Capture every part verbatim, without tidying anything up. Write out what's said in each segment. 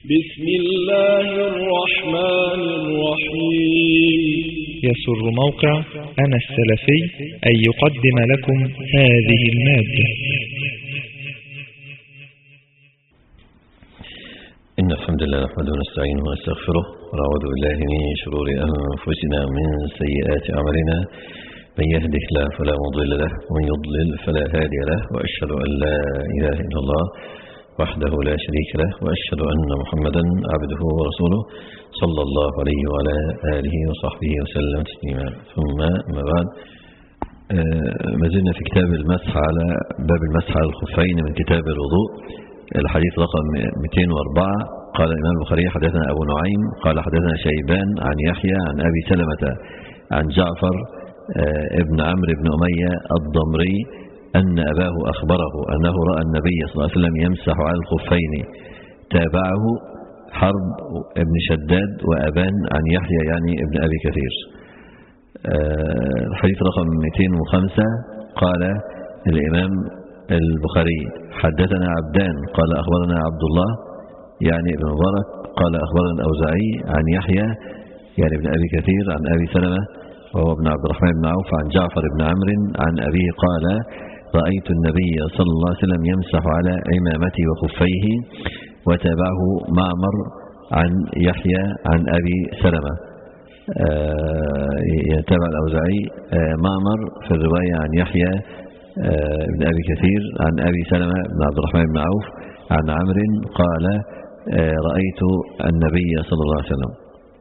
بسم الله الرحمن الرحيم. يسر موقع أنا السلفي أن يقدم لكم هذه المادة. إن الحمد لله نحمده ونستعينه ونستغفره ونعوذ بالله من شرور أنفسنا ومن سيئات أعمالنا، من يهده الله فلا مضل له ومن يضلل فلا هادي له، وأشهد أن لا إله إلا الله وحده لا شريك له، وأشهد أن محمدا عبده ورسوله صلى الله عليه وعلى آله وصحبه وسلم تسليما. ثم ما بعد، ما زلنا في كتاب المسح على باب المسح على الخفين من كتاب الوضوء، الحديث رقم مئتين وأربعة. قال الإمام البخاري حدثنا أبو نعيم قال حدثنا شيبان عن يحيى عن أبي سلمة عن جعفر ابن عمرو بن أمية الضمري أن أباه أخبره أنه رأى النبي صلى الله عليه وسلم يمسح على الخفين. تابعه حرب ابن شداد وأبان عن يحيى يعني ابن أبي كثير. الحديث رقم مئتين وخمسة. قال الإمام البخاري حدثنا عبدان قال أخبرنا عبد الله يعني ابن مبارك قال أخبرنا الأوزاعي عن يحيى يعني ابن أبي كثير عن أبي سلمة وهو ابن عبد الرحمن بن عوف عن جعفر بن عمرو عن أبيه قال رأيت النبي صلى الله عليه وسلم يمسح على عمامته وخفيه. وتابعه معمر عن يحيى عن أبي سلمة. يتابع الأوزاعي معمر في الرواية عن يحيى ابن أبي كثير عن أبي سلمة بن عبد الرحمن بن عوف عن عمرو قال رأيت النبي صلى الله عليه وسلم.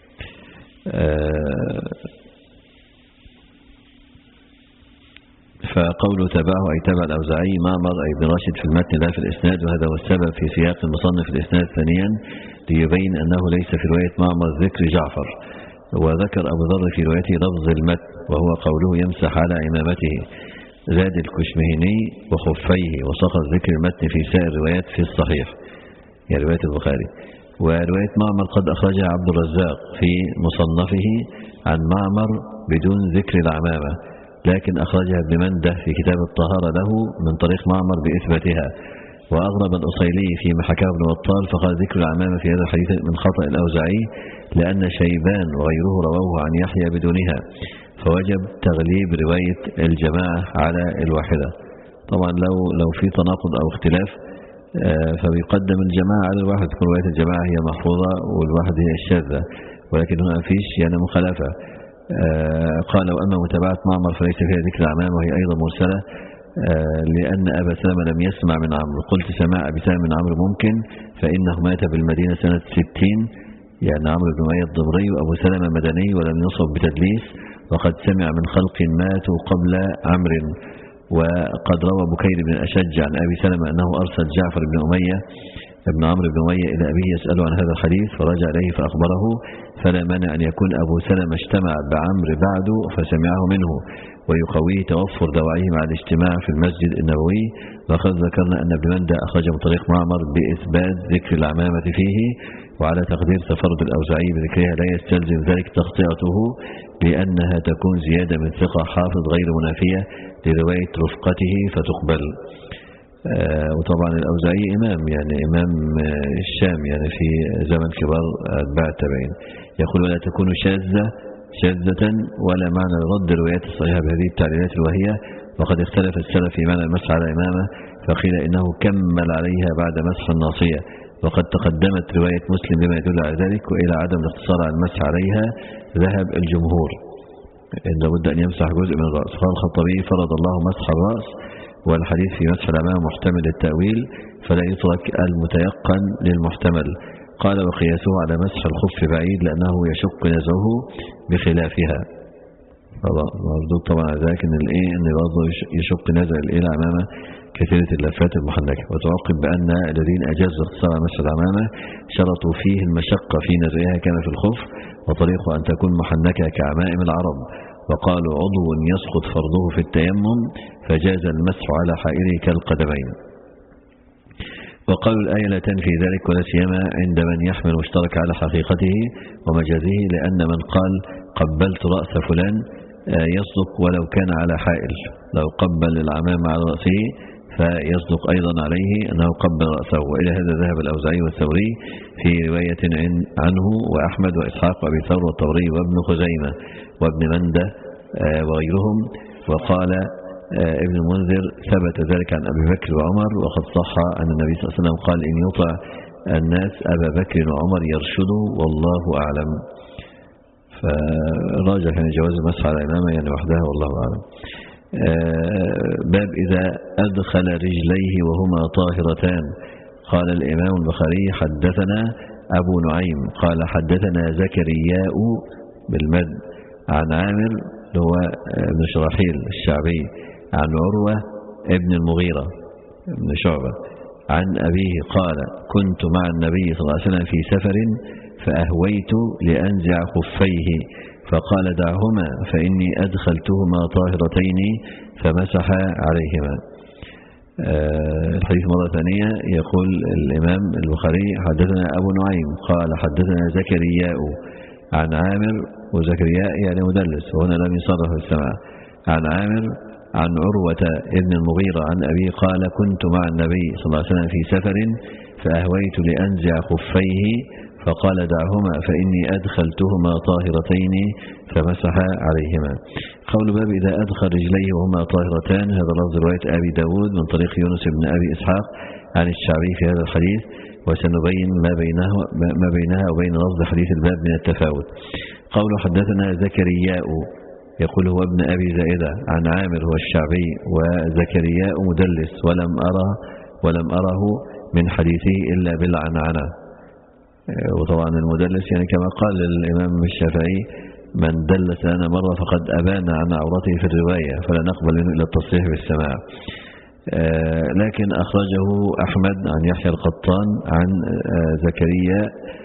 فقوله تابعه أي تابع الأوزاعي معمر أي ابن راشد في المتن لا في الإسناد، وهذا هو السبب في سياق المصنف في الإسناد. ثانيا ليبين أنه ليس في رواية معمر ذكر جعفر، وذكر أبو ذر في روايته لفظ المتن وهو قوله يمسح على عمامته. زاد الكشمهني وخفيه، وسقط ذكر المتن في سائر الروايات في الصحيح يعني رواية البخاري. ورواية معمر قد أخرجها عبد الرزاق في مصنفه عن معمر بدون ذكر العمامة، لكن أخرجها ابن منده في كتاب الطهارة له من طريق معمر بإثباتها. وأغرب الأصيلي فيما حكاه ابن بطال فقال ذكر العمامة في هذا الحديث من خطأ الأوزاعي، لأن شيبان وغيره رواه عن يحيى بدونها، فوجب تغليب رواية الجماعة على الواحدة. طبعا لو لو في تناقض أو اختلاف فبيقدم الجماعة على الواحد، تكون رواية الجماعة هي محفوظة والواحد هي الشاذة، ولكن هنا فيش يعني مخالفة. قال وأما متابعة معمر فليس فيها ذكر العمامة وهي أيضا مرسلة، لأن أبا سلمة لم يسمع من عمرو. قلت سماع أبي سلمة من عمرو ممكن، فإنه مات بالمدينة سنة ستين يعني عمرو بن أمية الضمري، وأبو سلمة مدني ولم يصب بتدليس، وقد سمع من خلق ماتوا قبل عمرو. وقد روى بكير بن أشج عن أبي سلمة أنه أرسل جعفر بن أمية ابن عمرو بن أمية إلى أبيه يسأله عن هذا الحديث، فرجع إليه فأخبره، فلا مانع أن يكون أبو سلمة اجتمع بعمرو بعده فسمعه منه، ويقويه توفر دواعيه مع الاجتماع في المسجد النبوي. وقد ذكرنا أن ابن منده أخرج من طريق معمر بإثبات ذكر العمامة فيه، وعلى تقدير تفرد الأوزاعي بذكرها لا يستلزم ذلك تغطيته، لأنها تكون زيادة من ثقة حافظ غير منافية لرواية رفقته فتقبل. آه وطبعا الأوزاعي إمام يعني إمام الشام يعني في زمن كبار أتباع التابعين. يقول ولا تكون شاذة شاذة ولا معنى رد الروايات الصحيحة بهذه التعليلات الوهية. وقد اختلف السلف في معنى المسح على الإمامة، فقيل إنه كمل عليها بعد مسح الناصية، وقد تقدمت رواية مسلم بما يدل على ذلك. وإلى عدم الاقتصار على المسح عليها ذهب الجمهور إن لابد أن يمسح جزء من الرأس. قال الخطابي فرض الله مسح الرأس، والحديث في مسح الأمام محتمل التأويل، فلا يترك المتيقن للمحتمل. قال وقياسه على مسح الخف بعيد لأنه يشق نزعه بخلافها. مردود طبعا على ذلك ان الايه ان برضه يشق نزع الايه العمامه كثيره اللفات المحنكه. وتعقب بان الذين اجازوا اختصار مسح العمامه شرطوا فيه المشقه في نزعها كما في الخف، وطريقه ان تكون محنكه كعمائم العرب. وقالوا عضو يسقط فرضه في التيمم فجاز المسح على حائره كالقدمين. وقالوا الآية لا تنفي ذلك، ولا سيما عند من يحمل مشترك على حقيقته ومجازه، لأن من قال قبلت رأس فلان يصدق ولو كان على حائل. لو قبل العمام على رأسه فيصدق أيضا عليه أنه قبل رأسه. وإلى هذا ذهب الأوزاعي والثوري في رواية عنه، وأحمد وإسحاق وأبي ثور والطبري وابن خزيمة وابن مندة وغيرهم. وقال ابن المنذر ثبت ذلك عن أبي بكر وعمر، وقد صح أن النبي صلى الله عليه وسلم قال إن يطع الناس أبا بكر وعمر يرشدوا والله أعلم. فراجع يعني جواز المسح على الإمامة يعني وحدها والله أعلم. باب إذا أدخل رجليه وهما طاهرتان. قال الإمام البخاري حدثنا أبو نعيم قال حدثنا زكرياء بالمد عن عامر هو ابن شراحيل الشعبي عن عروة ابن المغيرة ابن شعبة عن أبيه قال كنت مع النبي صلى الله عليه وسلم في سفر فأهويت لأنزع خفيه فقال دعهما فإني أدخلتهما طاهرتين فمسح عليهما. الحديث مرة ثانية يقول الإمام البخاري حدثنا أبو نعيم قال حدثنا زكرياء عن عامر، وزكرياء يعني مدلس وهنا لم يصرح السماع، عن عامر عن عروة ابن المغيرة عن أبي قال كنت مع النبي صلى الله عليه وسلم في سفر فأهويت لأنزع خفيه فقال دعهما فإني أدخلتهما طاهرتين فمسح عليهما. قول باب إذا أدخل رجليه وهما طاهرتان، هذا لفظ رواية أبي داود من طريق يونس بن أبي إسحاق عن الشعبي في هذا الحديث، وسنبين ما بينه ما بينها وبين لفظ حديث الباب من التفاوت. قول حدثنا زكرياء يقول هو ابن أبي زائدة عن عامر هو الشعبي، وزكرياء مدلس ولم أره ولم أره من حديثه إلا بالعنعنة. وطبعا المدلس يعني كما قال الإمام الشافعي من دلس لنا مرة فقد أبان عن عورته في الرواية فلا نقبل منه إلا التصريح بالسماع. لكن أخرجه أحمد عن يحيى القطان عن زكريا،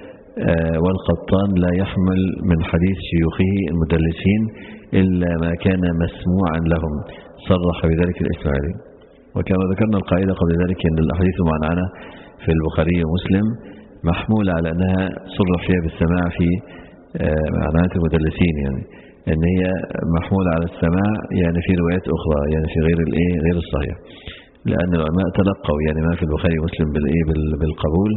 والقطان لا يحمل من حديث شيوخه المدلسين إلا ما كان مسموعا لهم، صرح بذلك الإسماعيلي. وكما ذكرنا القاعدة قبل ذلك أن الأحاديث المعنعنة في البخاري ومسلم محمولة على أنها صرح فيها بالسماع في معنات المدلسين، يعني أن هي محمولة على السماع يعني في روايات أخرى يعني في غير الإيه غير الصحيح، لأن العلماء تلقوا يعني ما في البخاري ومسلم بالإيه بالقبول،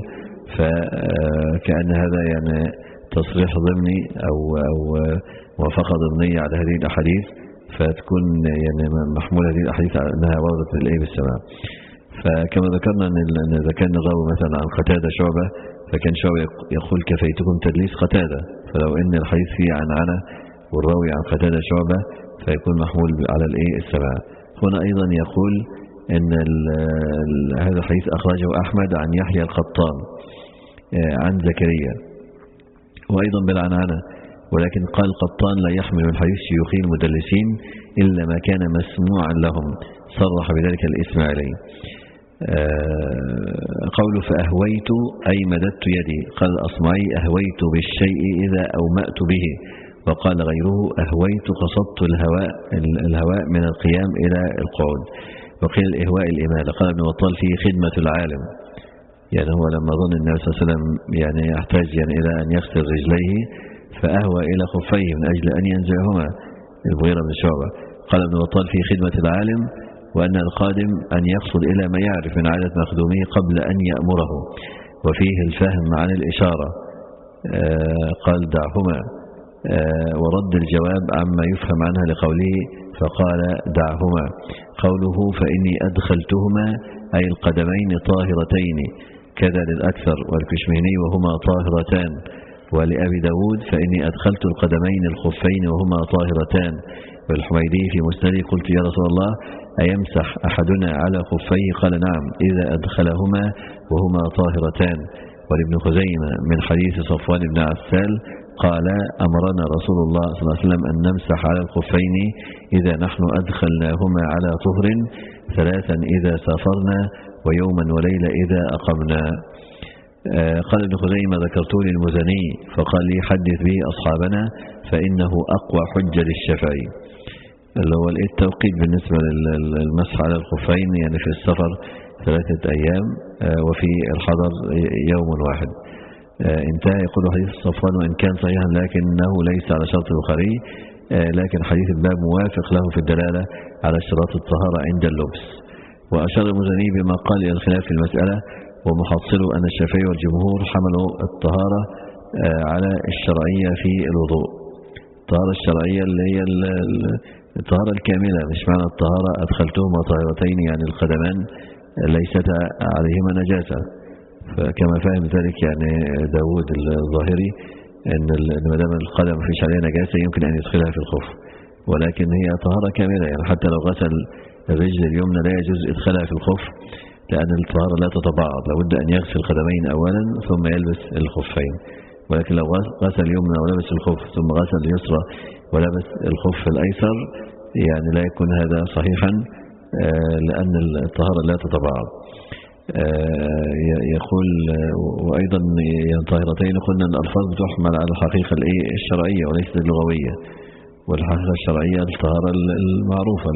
فكأن هذا يعني تصريح ضمني أو أو موافقة ضمنية على هذه الأحاديث، فتكون يعني محمولة هذه الأحاديث على أنها وردت بالإيه بالسماع. فكما ذكرنا أن إذا كان الراوي مثلا عن قتادة شعبة فكان شعبة يقول كفيتكم تدليس قتادة، فلو أن الحديث فيه عنعنة والراوي عن قتادة شعبة فيكون محمول على الإيه السماع. هنا أيضا يقول أن هذا الحديث أخرجه أحمد عن يحيى القطان عن زكريا وأيضا بالعنعنة، ولكن قال القطان لا يحمل من حديث شيوخي المدلسين إلا ما كان مسموعا لهم، صرح بذلك الإسماعيلي. قوله فأهويت أي مددت يدي، قال الأصمعي أهويت بالشيء إذا أومأت به، وقال غيره أهويت قصدت الهواء الهواء من القيام إلى القعود. وقيل الإهواء الإمالة. قال ابن بطال فيه خدمة العالم، يعني هو لما ظن النبي صلى الله عليه وسلم يعني يحتاج يعني إلى أن يغسل رجليه فأهوى إلى خفيه من أجل أن ينزعهما، المغيرة بن شعبة. قال ابن بطال فيه خدمة العالم، وأن القادم أن يقصد إلى ما يعرف من عادة مخدومه قبل أن يأمره، وفيه الفهم عن الإشارة. قال دعهما، ورد الجواب عما يفهم عنها لقوله فقال دعهما. قوله فإني أدخلتهما أي القدمين طاهرتين، كذا للأكثر والكشميني وهما طاهرتان، ولأبي داود فإني أدخلت القدمين الخفين وهما طاهرتان. والحميدي في مسنده قلت يا رسول الله أيمسح أحدنا على خفيه؟ قال نعم إذا أدخلهما وهما طاهرتان. ولابن خزيمة من حديث صفوان بن عسال قال أمرنا رسول الله صلى الله عليه وسلم أن نمسح على الخفين إذا نحن أدخلناهما على طهر، ثلاثا إذا سافرنا، ويوما وليلة إذا أقمنا. قال ابن خزيمة ذكرت للمزني فقال لي حدث به أصحابنا فإنه أقوى حجة للشافعي، اللي هو التوقيت بالنسبة للمسح على الخفين يعني في السفر ثلاثة أيام وفي الحضر يوم واحد. انتهى. يقول حديث صفوان وإن كان صحيحا لكنه ليس على شرط البخاري، لكن حديث الباب موافق له في الدلالة على اشتراط الطهارة عند اللبس. وأشار المزني بما قال إلى الخلاف في المسألة ومحصله أن الشافعي والجمهور حملوا الطهارة على الشرعية في الوضوء. الطهارة الشرعية اللي هي الطهارة الكاملة، مش معنى الطهارة أدخلتهما طاهرتين يعني القدمان ليست عليهما نجاسة، فكما فهم ذلك يعني داود الظاهري أن ما دام القدم مفيش عليها نجاسة يمكن أن يدخلها في الخف، ولكن هي طهارة كاملة، يعني حتى لو غسل الرجل اليمنى لا يجوز إدخالها في الخف لأن الطهارة لا تتباعض، لابد أن يغسل القدمين أولا ثم يلبس الخفين. ولكن لو غسل اليمنى ولبس الخف ثم غسل اليسرى ولبس الخف الأيسر يعني لا يكون هذا صحيحا لأن الطهارة لا تتباعض. يقول وأيضا طاهرتين قلنا أن الألفاظ بتحمل على الحقيقة الشرعية وليست اللغوية، والحقيقة الشرعية الطهارة المعروفة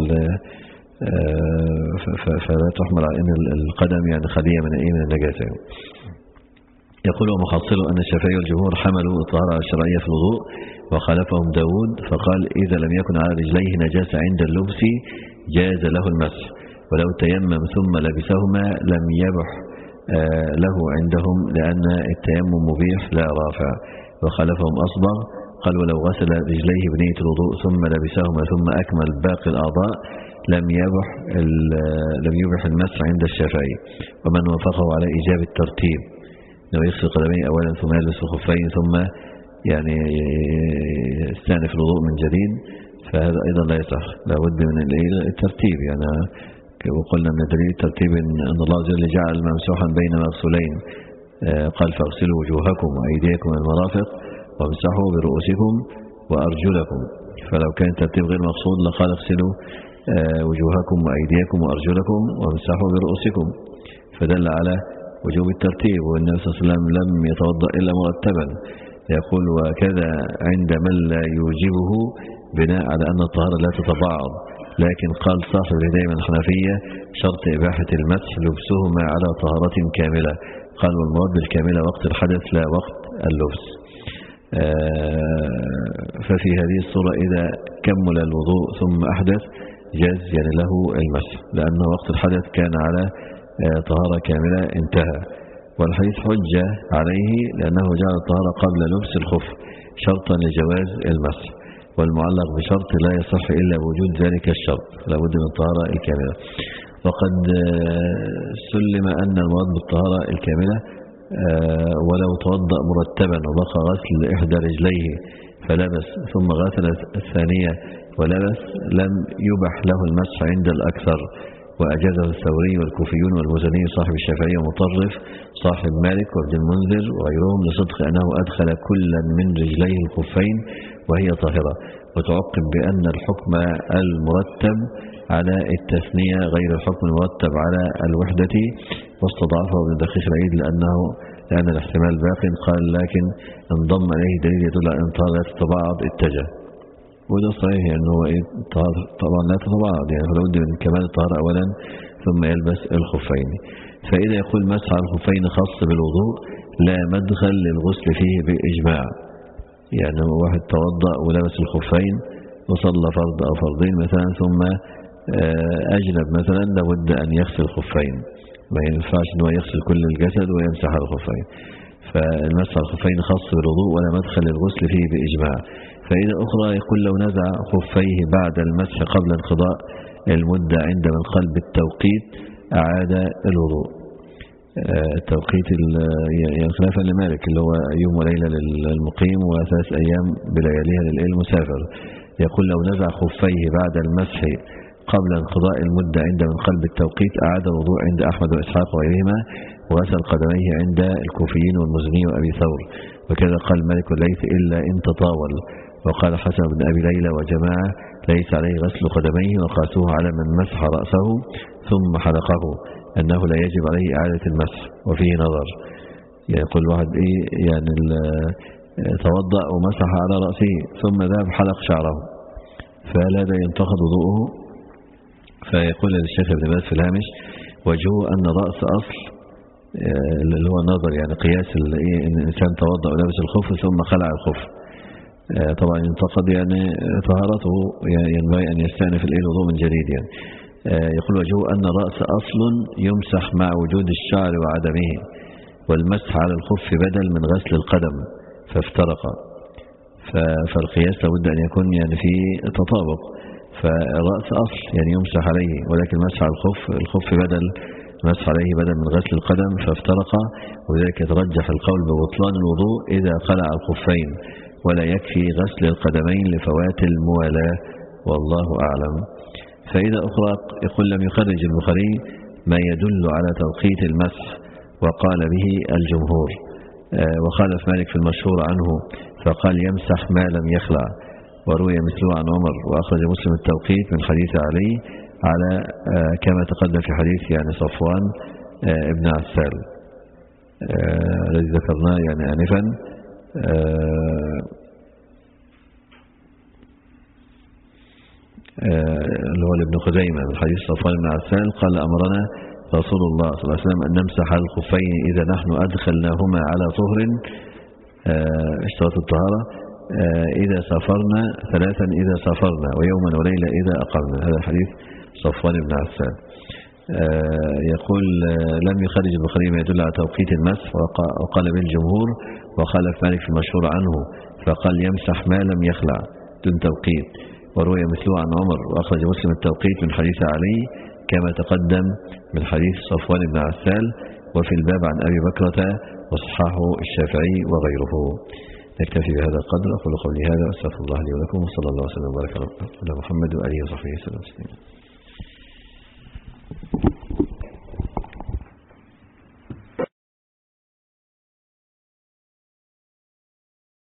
فلا تحمل على أن القدم يعني خالية من النجاسة. يقول ومحصله أن الشافعي والجمهور حملوا الطهارة الشرعية في الوضوء وخالفهم داود فقال إذا لم يكن على رجليه نجاسة عند اللبس جاز له المسح، ولو تيمم ثم لبسهما لم يبح له عندهم لأن التيمم مبيح لا رافع. وخالفهم أصبغ قال ولو غسل رجليه بنية الوضوء ثم لبسهما ثم أكمل باقي الأعضاء لم يبح لم يبح المسح عند الشافعي. ومن وافقه على إيجاب الترتيب انه يغسل قدميه اولا ثم يلبس الخفين ثم يعني يستأنف الوضوء من جديد فهذا ايضا لا يصح، لابد من الترتيب. يعني وقلنا ان دليل الترتيب ان الله عز وجل جعل ممسوحا بين مغسولين، قال فاغسلوا وجوهكم وايديكم المرافق وامسحوا برؤوسكم وارجلكم، فلو كان الترتيب غير مقصود لقال اغسلوا وجوهكم وايديكم وارجلكم وامسحوا برؤوسكم، فدل على وجوب الترتيب. والنبي صلى الله عليه وسلم لم يتوضأ إلا مرتبا. يقول وكذا عند من لا يوجبه بناء على أن الطهارة لا تتباعض، لكن قال صاحب الهداية من الحنفية شرط إباحة المسح لبسهما على طهارة كاملة، قال والمراد بالكاملة وقت الحدث لا وقت اللبس. ففي هذه الصورة إذا كمل الوضوء ثم أحدث جاز يعني له المسح، لأنه وقت الحدث كان على طهارة كاملة انتهى. والحديث حجة عليه لأنه جعل الطهارة قبل لبس الخف شرطا لجواز المسح، والمعلق بشرط لا يصح إلا وجود ذلك الشرط، لابد من الطهارة الكاملة. وقد سلم أن المراد بالطهارة الكاملة ولو توضأ مرتبا وبقى غسل إحدى رجليه فلبس ثم غسل الثانية ولبس لم يبح له المسح عند الأكثر، وأجازه الثوري والكوفيون والمزني صاحب الشافعية ومطرف صاحب مالك وابن المنذر وغيرهم لصدق أنه أدخل كلا من رجليه الخفين وهي طاهرة. وتعقب بأن الحكم المرتب على التثنية غير الحكم المرتب على الوحدة، واستضعفه ابن دقيق العيد لأنه لأن الاحتمال باق، قال لكن انضم إليه دليل يدل على أن الطهارة لا تتباعض اتجه، وده صحيح يعني هو إيه طبعا لا تتباعض، يعني فلا بد من كمال الطهارة أولا ثم يلبس الخفين. فإذا يقول مسح الخفين خاص بالوضوء لا مدخل للغسل فيه بإجماع، يعني واحد توضأ ولبس الخفين وصلى فرض أو فرضين مثلا ثم أجنب مثلا لابد أن يغسل الخفين، ما ينفعش أنه يغسل كل الجسد ويمسح الخفين. فالمسح الخفين خاص بالوضوء ولا مدخل للغسل فيه بإجماع. فإذا أخرى يقول لو نزع خفيه بعد المسح قبل انقضاء المدة عند من قال بالتوقيت أعاد الوضوء. التوقيت يعني خلافا لمالك اللي هو يوم وليلة للمقيم وثلاث أيام بلياليها للمسافر. يقول لو نزع خفيه بعد المسح قبل انقضاء المدة عند من قال بالتوقيت أعاد الوضوء عند أحمد وإسحاق وغيرهما، وغسل قدميه عند الكوفيين والمزني وأبي ثور، وكذا قال مالك والليث إلا إن تطاول. وقال حسن بن أبي ليلى وجماعة ليس عليه غسل قدميه، وقاسوه على من مسح رأسه ثم حلقه أنه لا يجب عليه إعادة المسح، وفيه نظر. يعني يقول واحد إيه يعني توضأ ومسح على رأسه ثم ذهب حلق شعره فهل هذا ينتقض وضوءه؟ فيقول الشيخ ابن باز في الهامش وجهه أن رأس أصل اللي هو النظر، يعني قياس ان الانسان توضأ ولبس الخف ثم خلع الخف طبعا ينتقد يعني طهارته، ينبغي ان يستأنف الوضوء من جديد. يعني يقول وجهه أن الرأس أصل يمسح مع وجود الشعر وعدمه، والمسح على الخف بدل من غسل القدم فافترق. فالقياس لابد أن يكون يعني في تطابق، فالرأس أصل يعني يمسح عليه، ولكن مسح على الخف الخف بدل مسح عليه بدل من غسل القدم فافترق. وذلك يترجح القول ببطلان الوضوء إذا قلع الخفين، ولا يكفي غسل القدمين لفوات الموالاة، والله أعلم. فإذا أخرى يقول لم يخرج البخاري ما يدل على توقيت المسح وقال به الجمهور، وخالف مالك في المشهور عنه فقال يمسح ما لم يخلع، وروي مثله عن عمر. وأخرج مسلم التوقيت من حديث علي على كما تقدم في حديث يعني صفوان ابن عسال الذي ذكرناه يعني آنفا، اللي هو ابن خزيمة من حديث صفوان بن عسال قال أمرنا رسول الله صلى الله عليه وسلم أن نمسح على الخفين إذا نحن أدخلناهما على طهر اشتراط الطهارة، إذا سافرنا ثلاثا إذا سافرنا، ويوما وليلة إذا أقمنا. هذا حديث صفوان بن عسال. يقول لم يخرج البخاري ما يدل على توقيت المسح وقال به الجمهور، وخالف مالك في المشهور عنه فقال يمسح ما لم يخلع دون توقيت، وروي مثله عن عمر. وأخرج مسلم التوقيت من حديث علي كما تقدم من حديث صفوان بن عسال، وفي الباب عن أبي بكرة وصححه الشافعي وغيره. نكتفي بهذا القدر. أقول قولي هذا، أستغفر الله لي ولكم، وصلى الله وسلم وبارك على محمد وآله وصحبه وسلم.